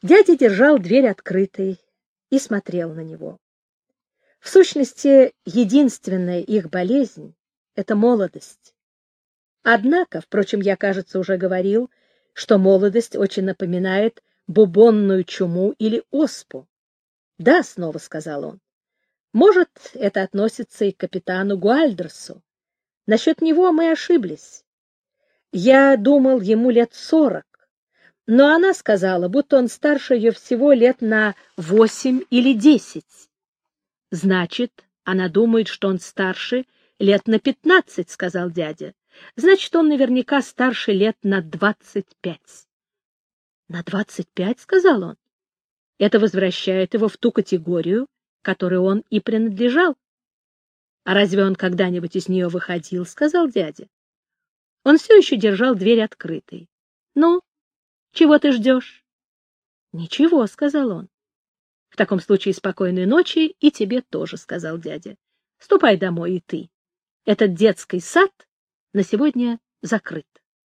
Дядя держал дверь открытой и смотрел на него. В сущности, единственная их болезнь — это молодость. Однако, впрочем, я, кажется, уже говорил, что молодость очень напоминает бубонную чуму или оспу. «Да», — снова сказал он, — «может, это относится и к капитану Гуальдерсу. Насчет него мы ошиблись. Я думал, ему лет 40, но она сказала, будто он старше ее всего лет на 8 или 10. Значит, она думает, что он старше лет на 15, — сказал дядя. Значит, он наверняка старше лет на 25. На 25, — сказал он. Это возвращает его в ту категорию, которой он и принадлежал. А разве он когда-нибудь из нее выходил, — сказал дядя. Он все еще держал дверь открытой. Ну, чего ты ждешь? Ничего, — сказал он. В таком случае спокойной ночи и тебе тоже, — сказал дядя. Ступай домой и ты. Этот детский сад на сегодня закрыт.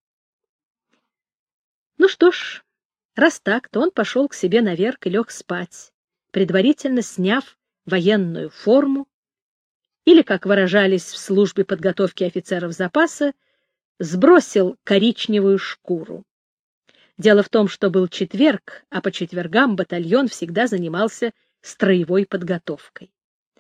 Ну что ж, раз так, то он пошел к себе наверх и лег спать, предварительно сняв военную форму, или, как выражались в службе подготовки офицеров запаса, сбросил коричневую шкуру. Дело в том, что был четверг, а по четвергам батальон всегда занимался строевой подготовкой.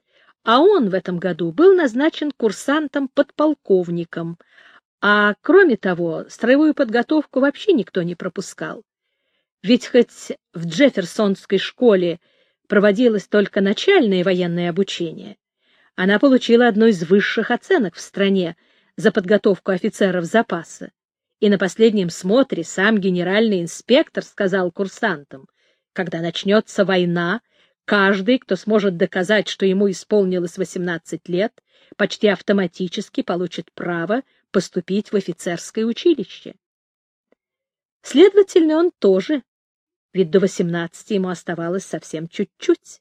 А он в этом году был назначен курсантом-подполковником, а кроме того, строевую подготовку вообще никто не пропускал. Ведь хоть в Джефферсонской школе проводилось только начальное военное обучение, она получила одну из высших оценок в стране за подготовку офицеров запаса. И на последнем смотре сам генеральный инспектор сказал курсантам, когда начнется война, каждый, кто сможет доказать, что ему исполнилось 18 лет, почти автоматически получит право поступить в офицерское училище. Следовательно, он тоже, ведь до 18 ему оставалось совсем чуть-чуть.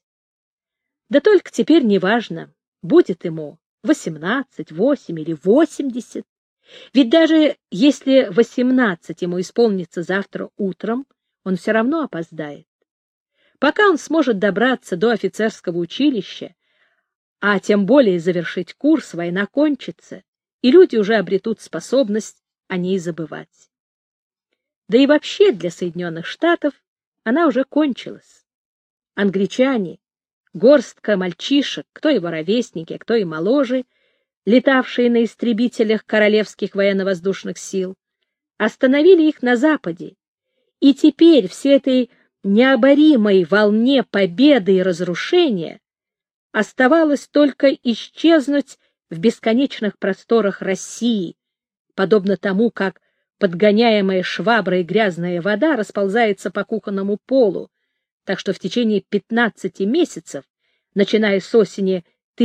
Да только теперь неважно, будет ему 18, 8 или 80. Ведь даже если 18 ему исполнится завтра утром, он все равно опоздает. Пока он сможет добраться до офицерского училища, а тем более завершить курс, война кончится, и люди уже обретут способность о ней забывать. Да и вообще для Соединенных Штатов она уже кончилась. Англичане, горстка мальчишек, кто и ровесники, а кто и моложе, летавшие на истребителях королевских военно-воздушных сил, остановили их на западе, и теперь всей этой необоримой волне победы и разрушения оставалось только исчезнуть в бесконечных просторах России, подобно тому, как подгоняемая шваброй грязная вода расползается по кухонному полу, так что в течение 15 месяцев, начиная с осени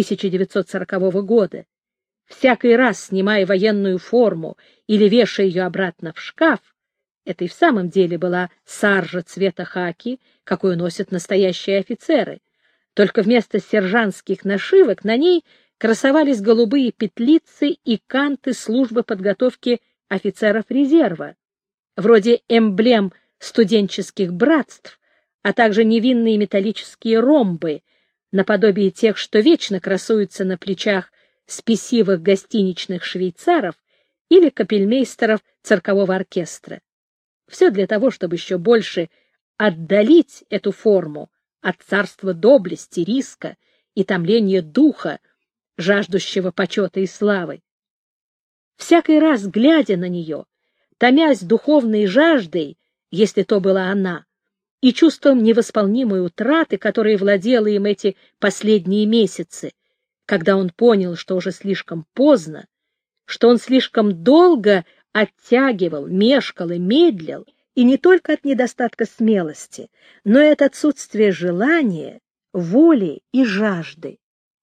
1940 года, всякий раз, снимая военную форму или вешая ее обратно в шкаф, это и в самом деле была саржа цвета хаки, какую носят настоящие офицеры, только вместо сержантских нашивок на ней красовались голубые петлицы и канты службы подготовки офицеров резерва, вроде эмблем студенческих братств, а также невинные металлические ромбы, наподобие тех, что вечно красуются на плечах спесивых гостиничных швейцаров или капельмейстеров циркового оркестра. Все для того, чтобы еще больше отдалить эту форму от царства доблести, риска и томления духа, жаждущего почета и славы. Всякий раз, глядя на нее, томясь духовной жаждой, если то была она, и чувством невосполнимой утраты, которой владела им эти последние месяцы, когда он понял, что уже слишком поздно, что он слишком долго оттягивал, мешкал и медлил, и не только от недостатка смелости, но и от отсутствия желания, воли и жажды.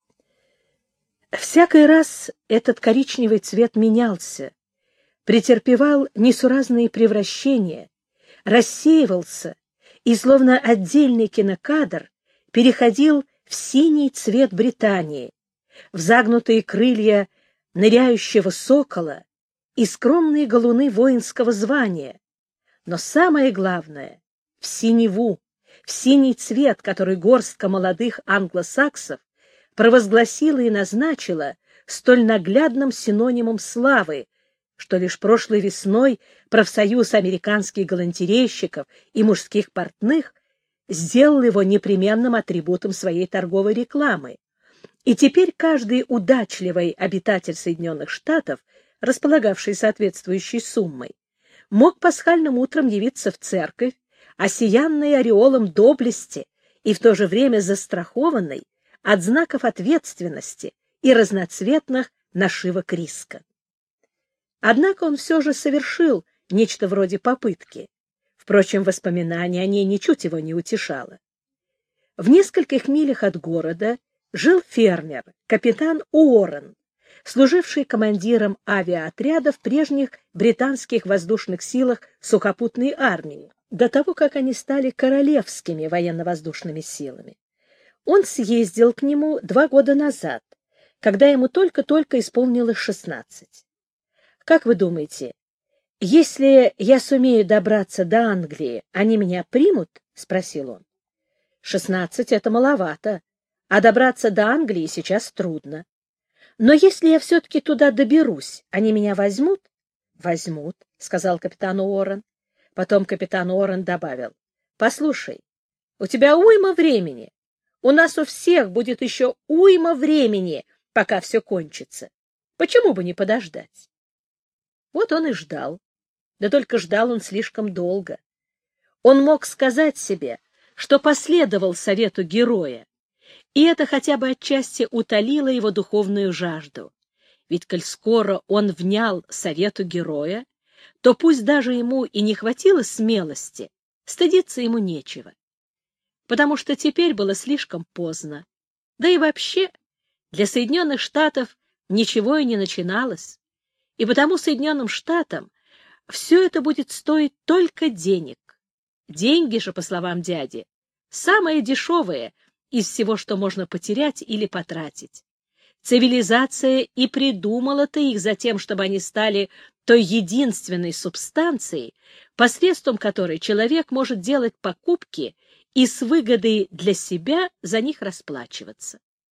Всякий раз этот коричневый цвет менялся, претерпевал несуразные превращения, рассеивался и, словно отдельный кинокадр, переходил в синий цвет Британии, в загнутые крылья ныряющего сокола и скромные галуны воинского звания, но самое главное — в синеву, в синий цвет, который горстка молодых англосаксов провозгласила и назначила столь наглядным синонимом славы, что лишь прошлой весной профсоюз американских галантерейщиков и мужских портных сделал его непременным атрибутом своей торговой рекламы. И теперь каждый удачливый обитатель Соединенных Штатов, располагавший соответствующей суммой, мог пасхальным утром явиться в церковь, осиянный ореолом доблести и в то же время застрахованный от знаков ответственности и разноцветных нашивок риска. Однако он все же совершил нечто вроде попытки. Впрочем, воспоминание о ней ничуть его не утешало. В нескольких милях от города жил фермер, капитан Уоррен, служивший командиром авиаотряда в прежних британских воздушных силах сухопутной армии, до того, как они стали королевскими военно-воздушными силами. Он съездил к нему 2 года назад, когда ему только-только исполнилось 16. «Как вы думаете, если я сумею добраться до Англии, они меня примут?» — спросил он. 16 — это маловато, а добраться до Англии сейчас трудно. Но если я все-таки туда доберусь, они меня возьмут? — Возьмут, — сказал капитан Уоррен. Потом капитан Уоррен добавил: — Послушай, у тебя уйма времени. У нас у всех будет еще уйма времени, пока все кончится. Почему бы не подождать? Вот он и ждал. Да только ждал он слишком долго. Он мог сказать себе, что последовал совету героя, и это хотя бы отчасти утолило его духовную жажду. Ведь, коль скоро он внял совету героя, то пусть даже ему и не хватило смелости, стыдиться ему нечего. Потому что теперь было слишком поздно. Да и вообще для Соединенных Штатов ничего и не начиналось. И потому Соединенным Штатам все это будет стоить только денег. Деньги же, по словам дяди, самые дешевые из всего, что можно потерять или потратить. Цивилизация и придумала-то их за тем, чтобы они стали той единственной субстанцией, посредством которой человек может делать покупки и с выгодой для себя за них расплачиваться.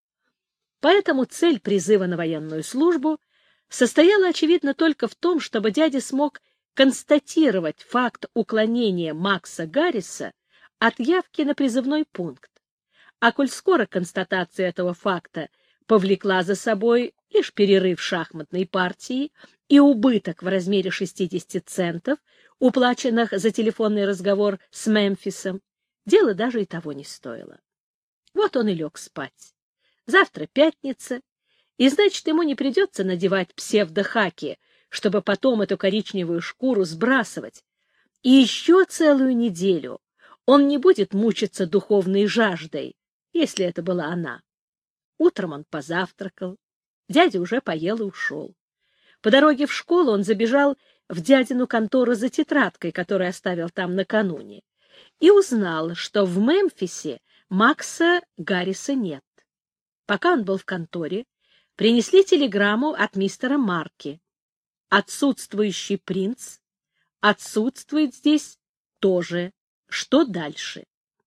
Поэтому цель призыва на военную службу состояла, очевидно, только в том, чтобы дядя смог констатировать факт уклонения Макса Гарриса от явки на призывной пункт. А коль скоро констатация этого факта повлекла за собой лишь перерыв шахматной партии и убыток в размере 60 центов, уплаченных за телефонный разговор с Мемфисом, дело даже и того не стоило. Вот он и лег спать. Завтра пятница, и значит, ему не придется надевать псевдохаки, чтобы потом эту коричневую шкуру сбрасывать. И еще целую неделю он не будет мучиться духовной жаждой, если это была она. Утром он позавтракал, дядя уже поел и ушел. По дороге в школу он забежал в дядину контору за тетрадкой, которую оставил там накануне, и узнал, что в Мемфисе Макса Гарриса нет. Пока он был в конторе, принесли телеграмму от мистера Марки. Отсутствующий принц отсутствует здесь тоже. Что дальше?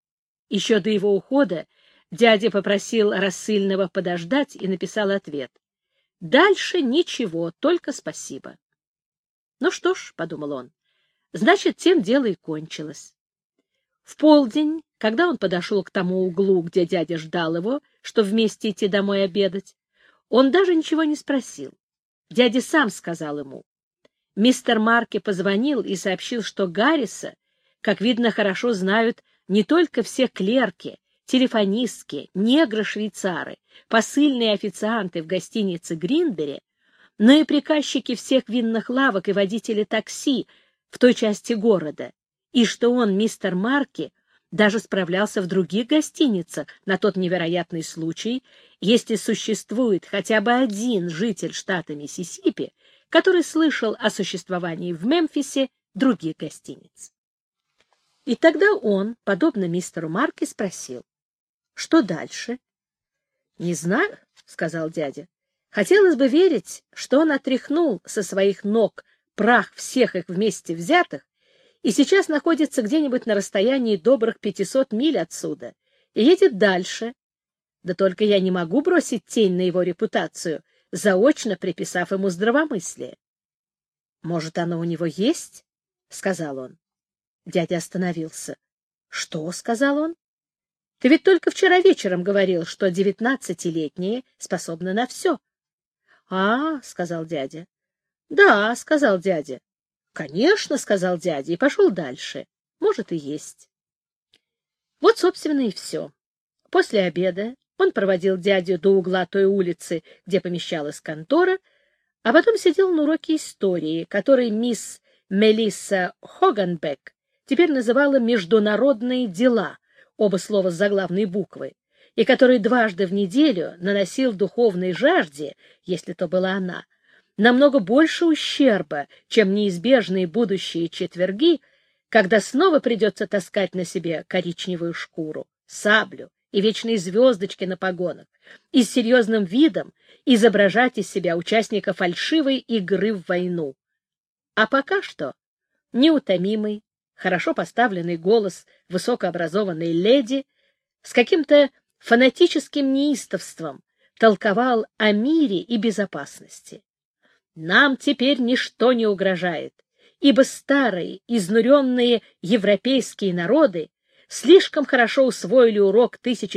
Еще до его ухода дядя попросил рассыльного подождать и написал ответ: «Дальше ничего, только спасибо». «Ну что ж», — подумал он, — «значит, тем дело и кончилось». В полдень, когда он подошел к тому углу, где дядя ждал его, что вместе идти домой обедать, он даже ничего не спросил. Дядя сам сказал ему. Мистер Марки позвонил и сообщил, что Гарриса, как видно, хорошо знают не только все клерки, телефонистки, негры-швейцары, посыльные официанты в гостинице Гринбери, но и приказчики всех винных лавок и водители такси в той части города, и что он, мистер Марки, даже справлялся в других гостиницах на тот невероятный случай, если существует хотя бы один житель штата Миссисипи, который слышал о существовании в Мемфисе других гостиниц. И тогда он, подобно мистеру Марки, спросил: «Что дальше?» «Не знаю», — сказал дядя. «Хотелось бы верить, что он отряхнул со своих ног прах всех их вместе взятых и сейчас находится где-нибудь на расстоянии добрых 500 миль отсюда и едет дальше. Да только я не могу бросить тень на его репутацию, заочно приписав ему здравомыслие. — Может, оно у него есть? — сказал он. Дядя остановился. — Что? — сказал он. — Ты ведь только вчера вечером говорил, что 19-летние способны на все. — А, — сказал дядя. — Да, — сказал дядя. — Конечно, — сказал дядя, и пошел дальше. Может, и есть. Вот, собственно, и все. После обеда он проводил дядю до угла той улицы, где помещалась контора, а потом сидел на уроке истории, который мисс Мелисса Хоганбек теперь называла «международные дела», оба слова с заглавной буквы, и который дважды в неделю наносил духовной жажде, если то была она, намного больше ущерба, чем неизбежные будущие четверги, когда снова придется таскать на себе коричневую шкуру, саблю и вечные звездочки на погонах, и с серьезным видом изображать из себя участника фальшивой игры в войну. А пока что неутомимый, хорошо поставленный голос высокообразованной леди с каким-то фанатическим неистовством толковал о мире и безопасности. Нам теперь ничто не угрожает, ибо старые, изнуренные европейские народы слишком хорошо усвоили урок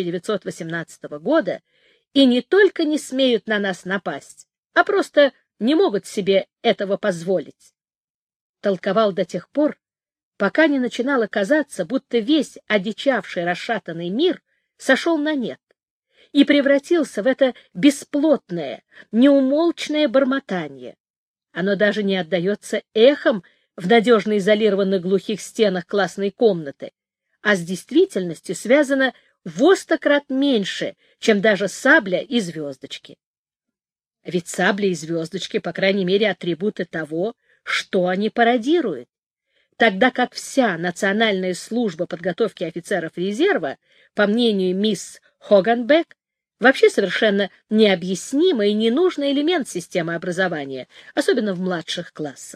1918 года и не только не смеют на нас напасть, а просто не могут себе этого позволить. Толковал до тех пор, пока не начинало казаться, будто весь одичавший расшатанный мир сошел на нет и превратился в это бесплотное, неумолчное бормотание. Оно даже не отдается эхом в надежно изолированных глухих стенах классной комнаты, а с действительностью связано во 100 крат меньше, чем даже сабля и звездочки. Ведь сабли и звездочки, по крайней мере, атрибуты того, что они пародируют, тогда как вся Национальная служба подготовки офицеров резерва, по мнению мисс Хоганбек, вообще совершенно необъяснимый и ненужный элемент системы образования, особенно в младших классах.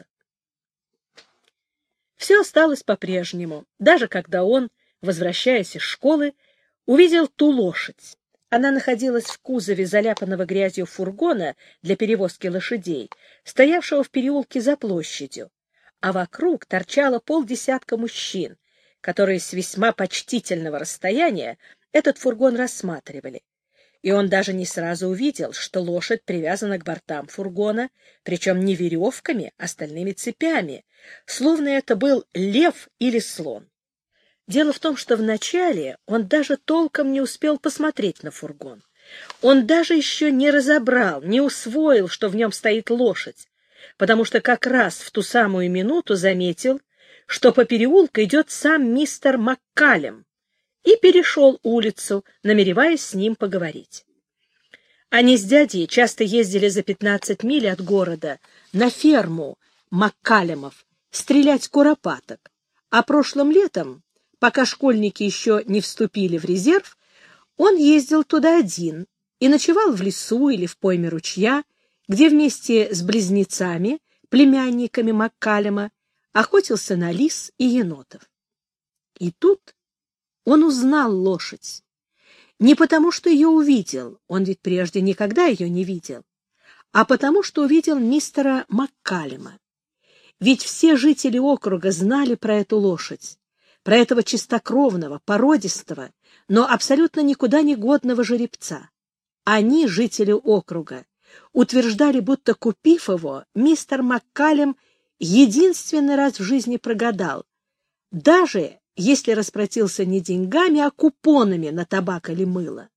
Все осталось по-прежнему, даже когда он, возвращаясь из школы, увидел ту лошадь. Она находилась в кузове заляпанного грязью фургона для перевозки лошадей, стоявшего в переулке за площадью, а вокруг торчало полдесятка мужчин, которые с весьма почтительного расстояния этот фургон рассматривали. И он даже не сразу увидел, что лошадь привязана к бортам фургона, причем не веревками, а стальными цепями, словно это был лев или слон. Дело в том, что вначале он даже толком не успел посмотреть на фургон. Он даже еще не разобрал, не усвоил, что в нем стоит лошадь, потому что как раз в ту самую минуту заметил, что по переулку идет сам мистер Маккалем, и перешел улицу, намереваясь с ним поговорить. Они с дядей часто ездили за 15 миль от города на ферму Маккалемов стрелять куропаток, а прошлым летом, пока школьники еще не вступили в резерв, он ездил туда один и ночевал в лесу или в пойме ручья, где вместе с близнецами, племянниками Маккалема, охотился на лис и енотов. И тут он узнал лошадь. Не потому, что ее увидел, он ведь прежде никогда ее не видел, а потому, что увидел мистера Маккалема. Ведь все жители округа знали про эту лошадь, про этого чистокровного, породистого, но абсолютно никуда не годного жеребца. Они, жители округа, утверждали, будто, купив его, мистер Маккалем единственный раз в жизни прогадал, даже если расплатился не деньгами, а купонами на табак или мыло.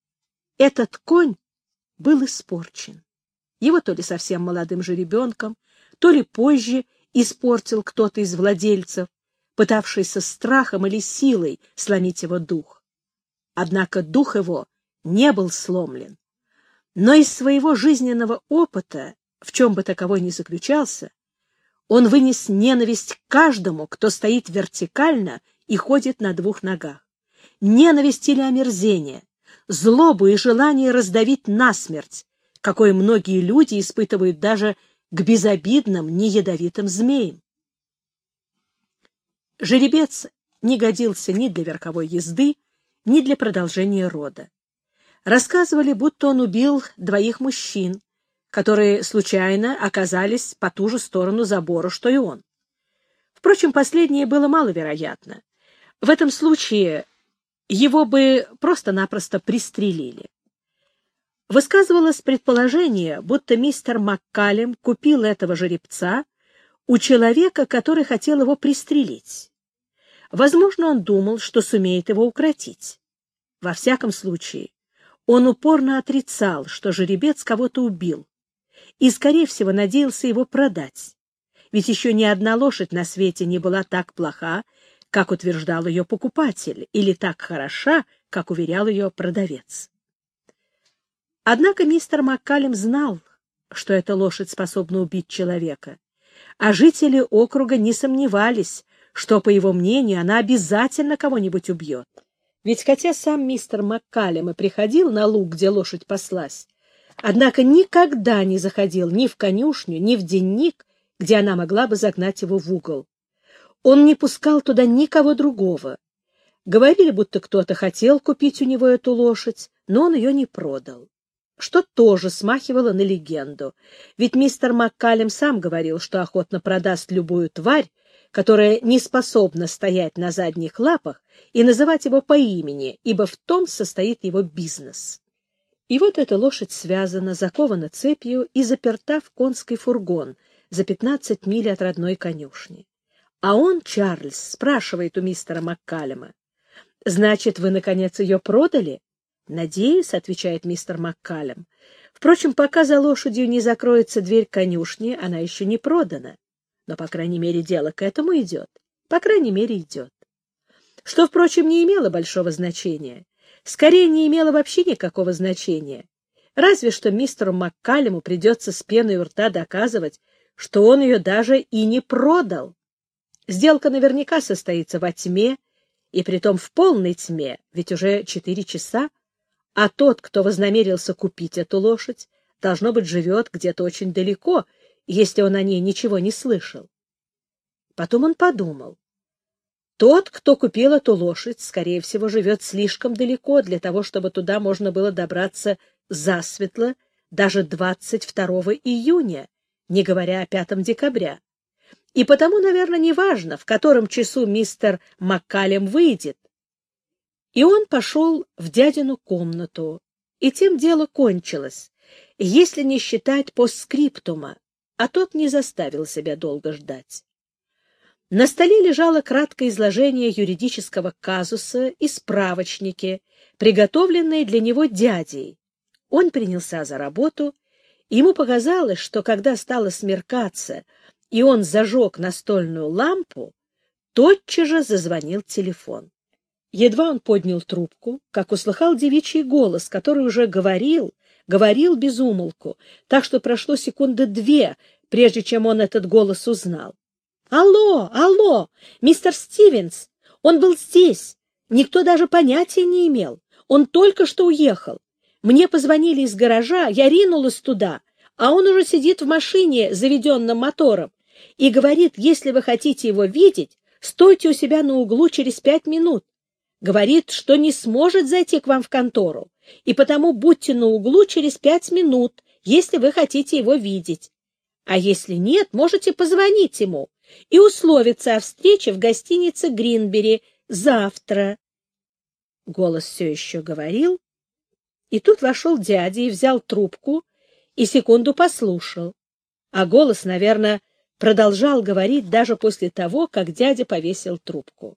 Этот конь был испорчен. Его то ли совсем молодым жеребенком, то ли позже испортил кто-то из владельцев, пытавшийся страхом или силой сломить его дух. Однако дух его не был сломлен. Но из своего жизненного опыта, в чем бы таковой ни заключался, он вынес ненависть к каждому, кто стоит вертикально и ходит на двух ногах. Ненависть или омерзение, злобу и желание раздавить насмерть, какое многие люди испытывают даже к безобидным, неядовитым змеям. Жеребец не годился ни для верховой езды, ни для продолжения рода. Рассказывали, будто он убил 2 мужчин, которые случайно оказались по ту же сторону забора, что и он. Впрочем, последнее было маловероятно. В этом случае его бы просто-напросто пристрелили. Высказывалось предположение, будто мистер Маккалем купил этого жеребца у человека, который хотел его пристрелить. Возможно, он думал, что сумеет его укротить. Во всяком случае, он упорно отрицал, что жеребец кого-то убил, и, скорее всего, надеялся его продать. Ведь еще ни одна лошадь на свете не была так плоха, как утверждал ее покупатель, или так хороша, как уверял ее продавец. Однако мистер Маккалем знал, что эта лошадь способна убить человека, а жители округа не сомневались, что, по его мнению, она обязательно кого-нибудь убьет. Ведь хотя сам мистер Маккалем и приходил на луг, где лошадь паслась, однако никогда не заходил ни в конюшню, ни в денник, где она могла бы загнать его в угол. Он не пускал туда никого другого. Говорили, будто кто-то хотел купить у него эту лошадь, но он ее не продал. Что тоже смахивало на легенду, ведь мистер Маккалем сам говорил, что охотно продаст любую тварь, которая не способна стоять на задних лапах и называть его по имени, ибо в том состоит его бизнес. И вот эта лошадь связана, закована цепью и заперта в конский фургон за 15 миль от родной конюшни. А он, Чарльз, спрашивает у мистера Маккалема: «Значит, вы, наконец, ее продали?» «Надеюсь», — отвечает мистер Маккалем. «Впрочем, пока за лошадью не закроется дверь конюшни, она еще не продана. Но, по крайней мере, дело к этому идет. По крайней мере, идет». Что, впрочем, не имело большого значения. Скорее, не имело вообще никакого значения. Разве что мистеру Маккалему придется с пеной у рта доказывать, что он ее даже и не продал. Сделка наверняка состоится во тьме, и притом в полной тьме, ведь уже 4 часа, а тот, кто вознамерился купить эту лошадь, должно быть, живет где-то очень далеко, если он о ней ничего не слышал. Потом он подумал: тот, кто купил эту лошадь, скорее всего, живет слишком далеко для того, чтобы туда можно было добраться засветло даже 22 июня, не говоря о 5 декабря. И потому, наверное, неважно, в котором часу мистер Маккалем выйдет. И он пошел в дядину комнату, и тем дело кончилось, если не считать постскриптума, а тот не заставил себя долго ждать. На столе лежало краткое изложение юридического казуса и справочники, приготовленные для него дядей. Он принялся за работу, и ему показалось, что когда стало смеркаться, и он зажег настольную лампу, тотчас же зазвонил телефон. Едва он поднял трубку, как услыхал девичий голос, который уже говорил без умолку, так что прошло 2 секунды, прежде чем он этот голос узнал. «Алло, алло, мистер Стивенс! Он был здесь. Никто даже понятия не имел. Он только что уехал. Мне позвонили из гаража, я ринулась туда, а он уже сидит в машине с заведенным мотором и говорит, если вы хотите его видеть, стойте у себя на углу через 5 минут. Говорит, что не сможет зайти к вам в контору, и потому будьте на углу через 5 минут, если вы хотите его видеть. А если нет, можете позвонить ему и условиться о встрече в гостинице Гринбери завтра». Голос все еще говорил, и тут вошел дядя и взял трубку, и секунду послушал. А голос, наверное, продолжал говорить даже после того, как дядя повесил трубку.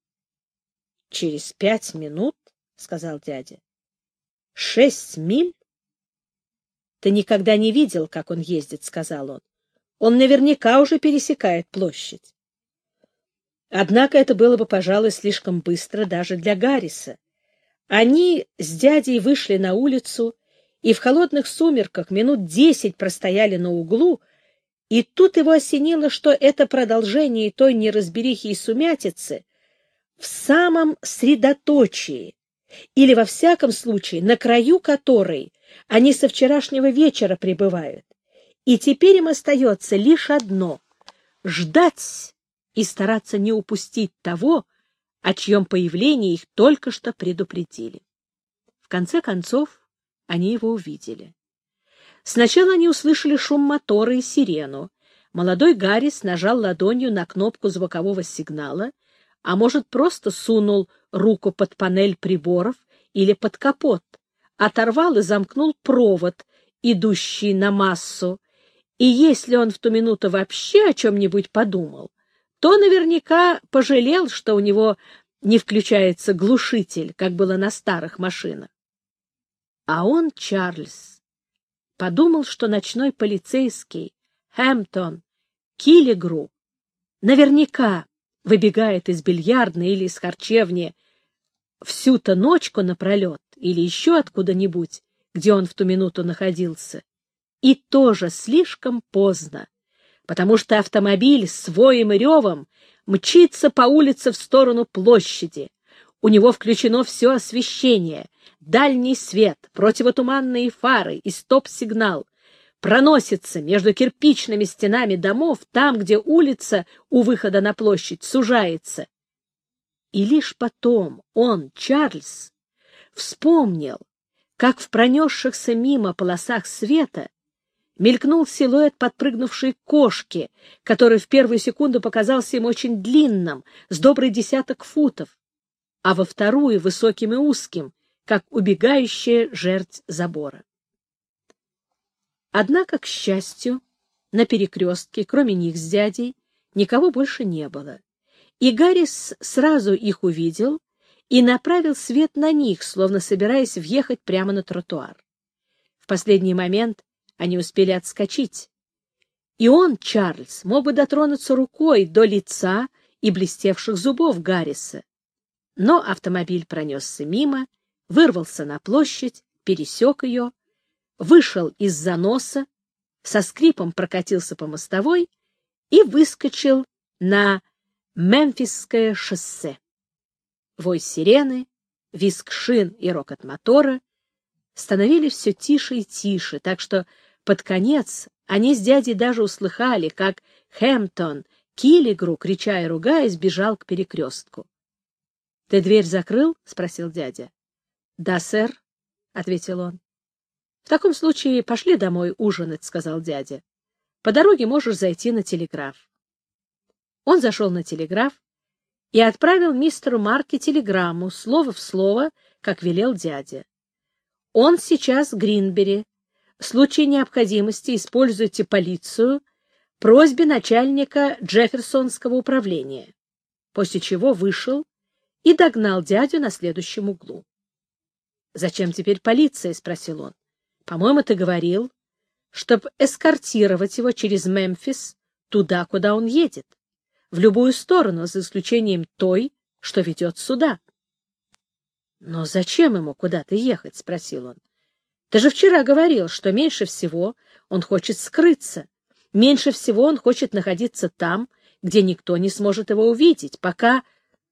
«Через 5 минут, — сказал дядя, — 6 миль? Ты никогда не видел, как он ездит, — сказал он. Он наверняка уже пересекает площадь». Однако это было бы, пожалуй, слишком быстро даже для Гарриса. Они с дядей вышли на улицу и в холодных сумерках минут 10 простояли на углу, и тут его осенило, что это продолжение той неразберихи и сумятицы в самом средоточии, или, во всяком случае, на краю которой они со вчерашнего вечера пребывают. И теперь им остается лишь одно — ждать, и стараться не упустить того, о чьем появлении их только что предупредили. В конце концов, они его увидели. Сначала они услышали шум мотора и сирену. Молодой Гаррис нажал ладонью на кнопку звукового сигнала, а может, просто сунул руку под панель приборов или под капот, оторвал и замкнул провод, идущий на массу, и если он в ту минуту вообще о чем-нибудь подумал, то наверняка пожалел, что у него не включается глушитель, как было на старых машинах. А он, Чарльз, подумал, что ночной полицейский Хэмптон Киллигру наверняка выбегает из бильярдной или из харчевни всю-то ночку напролет или еще откуда-нибудь, где он в ту минуту находился, и тоже слишком поздно, потому что автомобиль с воем и ревом мчится по улице в сторону площади. У него включено все освещение, дальний свет, противотуманные фары и стоп-сигнал. Проносится между кирпичными стенами домов там, где улица у выхода на площадь сужается. И лишь потом он, Чарльз, вспомнил, как в пронесшихся мимо полосах света мелькнул силуэт подпрыгнувшей кошки, который в первую секунду показался им очень длинным, с добрый 10 футов, а во вторую — высоким и узким, как убегающая жерть забора. Однако, к счастью, на перекрестке, кроме них с дядей, никого больше не было, и Гаррис сразу их увидел и направил свет на них, словно собираясь въехать прямо на тротуар. В последний момент они успели отскочить, и он, Чарльз, мог бы дотронуться рукой до лица и блестевших зубов Гарриса. Но автомобиль пронесся мимо, вырвался на площадь, пересек ее, вышел из заноса, со скрипом прокатился по мостовой и выскочил на Мемфисское шоссе. Вой сирены, визг шин и рокот мотора становились все тише и тише, так что под конец они с дядей даже услыхали, как Хэмптон Киллигру, крича и ругаясь, бежал к перекрестку. — Ты дверь закрыл? — спросил дядя. — Да, сэр, — ответил он. — В таком случае пошли домой ужинать, — сказал дядя. — По дороге можешь зайти на телеграф. Он зашел на телеграф и отправил мистеру Марке телеграмму, слово в слово, как велел дядя. Он сейчас в Гринбери. В случае необходимости используйте полицию, просьбе начальника Джефферсонского управления. После чего вышел и догнал дядю на следующем углу. — Зачем теперь полиция? — спросил он. — По-моему, ты говорил, чтобы эскортировать его через Мемфис туда, куда он едет, в любую сторону, за исключением той, что ведет сюда. — Но зачем ему куда-то ехать? — спросил он. — Ты же вчера говорил, что меньше всего он хочет скрыться, меньше всего он хочет находиться там, где никто не сможет его увидеть, пока...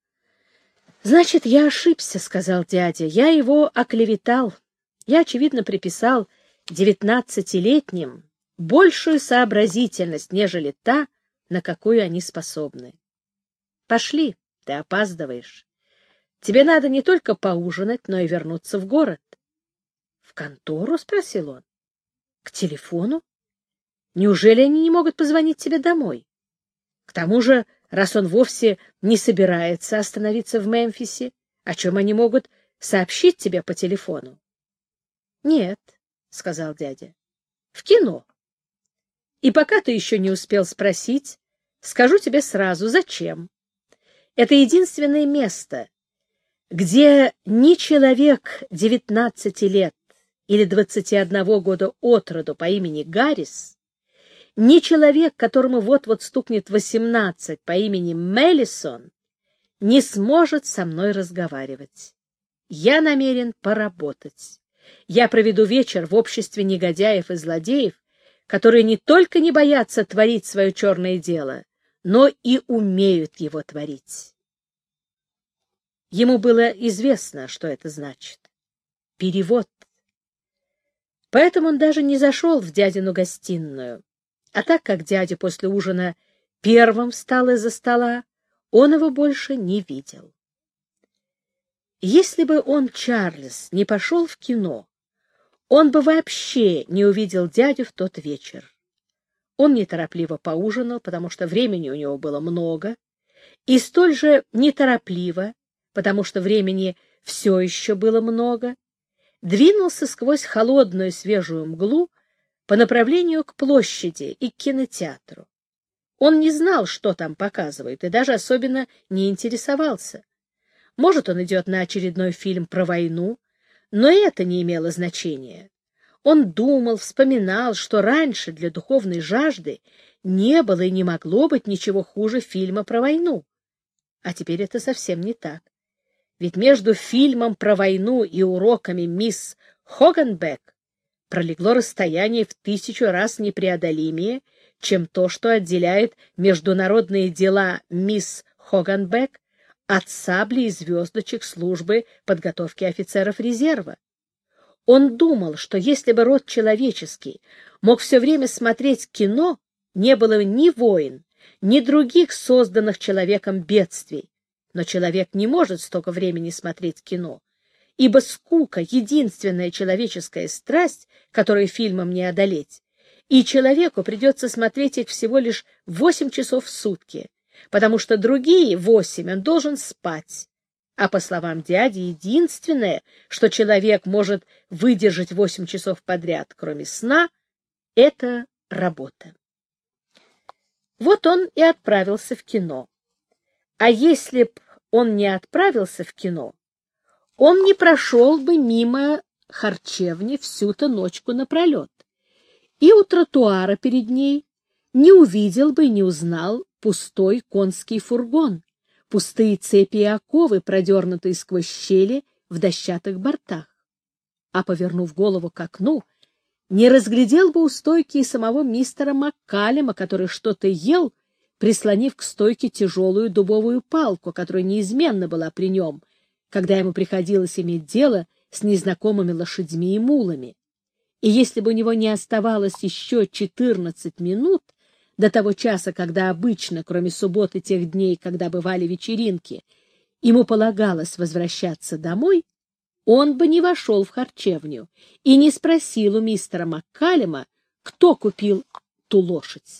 — Значит, я ошибся, — сказал дядя. Я его оклеветал. Я, очевидно, приписал 19-летним большую сообразительность, нежели та, на какую они способны. Пошли, ты опаздываешь. Тебе надо не только поужинать, но и вернуться в город. — В контору? — спросил он. — К телефону? Неужели они не могут позвонить тебе домой? К тому же, раз он вовсе не собирается остановиться в Мемфисе, о чем они могут сообщить тебе по телефону? — Нет, — сказал дядя, — в кино. И пока ты еще не успел спросить, скажу тебе сразу, зачем. Это единственное место, где ни человек 19 лет или 21 года от роду по имени Гаррис, ни человек, которому вот-вот стукнет 18 по имени Меллисон, не сможет со мной разговаривать. Я намерен поработать. Я проведу вечер в обществе негодяев и злодеев, которые не только не боятся творить свое черное дело, но и умеют его творить. Ему было известно, что это значит. Перевод. Поэтому он даже не зашел в дядину гостиную. А так как дядя после ужина первым встал из-за стола, он его больше не видел. Если бы он, Чарльз, не пошел в кино, он бы вообще не увидел дядю в тот вечер. Он неторопливо поужинал, потому что времени у него было много, и столь же неторопливо, потому что времени все еще было много, двинулся сквозь холодную свежую мглу по направлению к площади и к кинотеатру. Он не знал, что там показывают, и даже особенно не интересовался. Может, он идет на очередной фильм про войну, но это не имело значения. Он думал, вспоминал, что раньше для духовной жажды не было и не могло быть ничего хуже фильма про войну. А теперь это совсем не так. Ведь между фильмом про войну и уроками мисс Хогенбек пролегло расстояние в 1000 раз непреодолимее, чем то, что отделяет международные дела мисс Хогенбек от сабли и звездочек службы подготовки офицеров резерва. Он думал, что если бы род человеческий мог все время смотреть кино, не было ни войн, ни других созданных человеком бедствий. Но человек не может столько времени смотреть кино, ибо скука — единственная человеческая страсть, которую фильмом не одолеть, и человеку придется смотреть их всего лишь 8 часов в сутки, потому что другие 8 он должен спать. А по словам дяди, единственное, что человек может выдержать 8 часов подряд, кроме сна, — это работа. Вот он и отправился в кино. А если б он не отправился в кино, он не прошел бы мимо харчевни всю-то ночку напролет, и у тротуара перед ней не увидел бы и не узнал пустой конский фургон, пустые цепи и оковы, продернутые сквозь щели в дощатых бортах. А, повернув голову к окну, не разглядел бы у стойки и самого мистера Маккалема, который что-то ел, прислонив к стойке тяжелую дубовую палку, которая неизменно была при нем, когда ему приходилось иметь дело с незнакомыми лошадьми и мулами. И если бы у него не оставалось еще 14 минут до того часа, когда обычно, кроме субботы тех дней, когда бывали вечеринки, ему полагалось возвращаться домой, он бы не вошел в харчевню и не спросил у мистера Маккалема, кто купил ту лошадь.